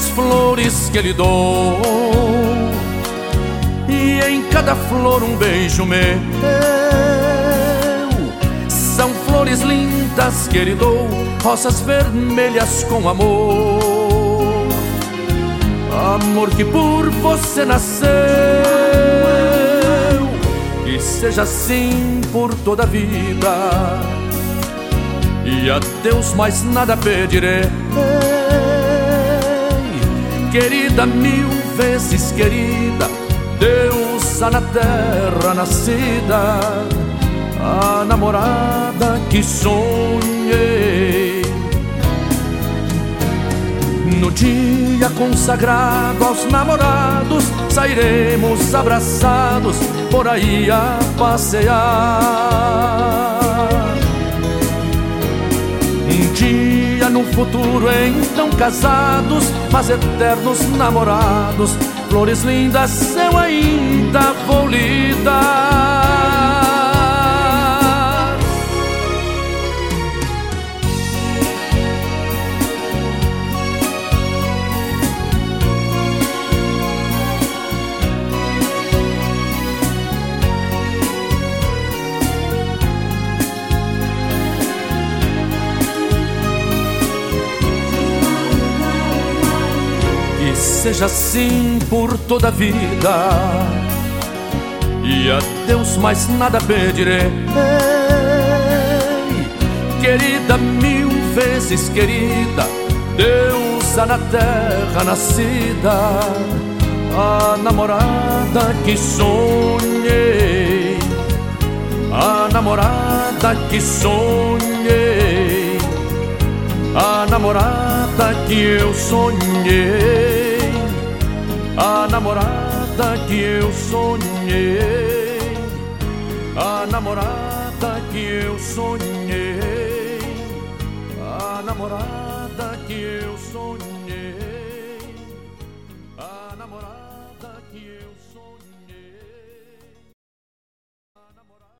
das flores que lhe dou, e em cada flor um beijo meu. São flores lindas que lhe dou, rosas vermelhas com amor. Amor que por você nasceu, que seja assim por toda a vida, e a Deus mais nada pedirei. Querida, mil vezes querida, deusa na terra nascida, a namorada que sonhei. No dia consagrado aos namorados, sairemos abraçados por aí a passear. Um dia no futuro, então casados, mas eternos namorados, flores lindas eu ainda vou lhe dar. Que seja assim por toda a vida, e a Deus mais nada pedirei. Querida, mil vezes querida, deusa na terra nascida, a namorada que sonhei, a namorada que sonhei, a namorada que eu sonhei, a namorada que eu sonhei, a namorada que eu sonhei, a namorada que eu sonhei.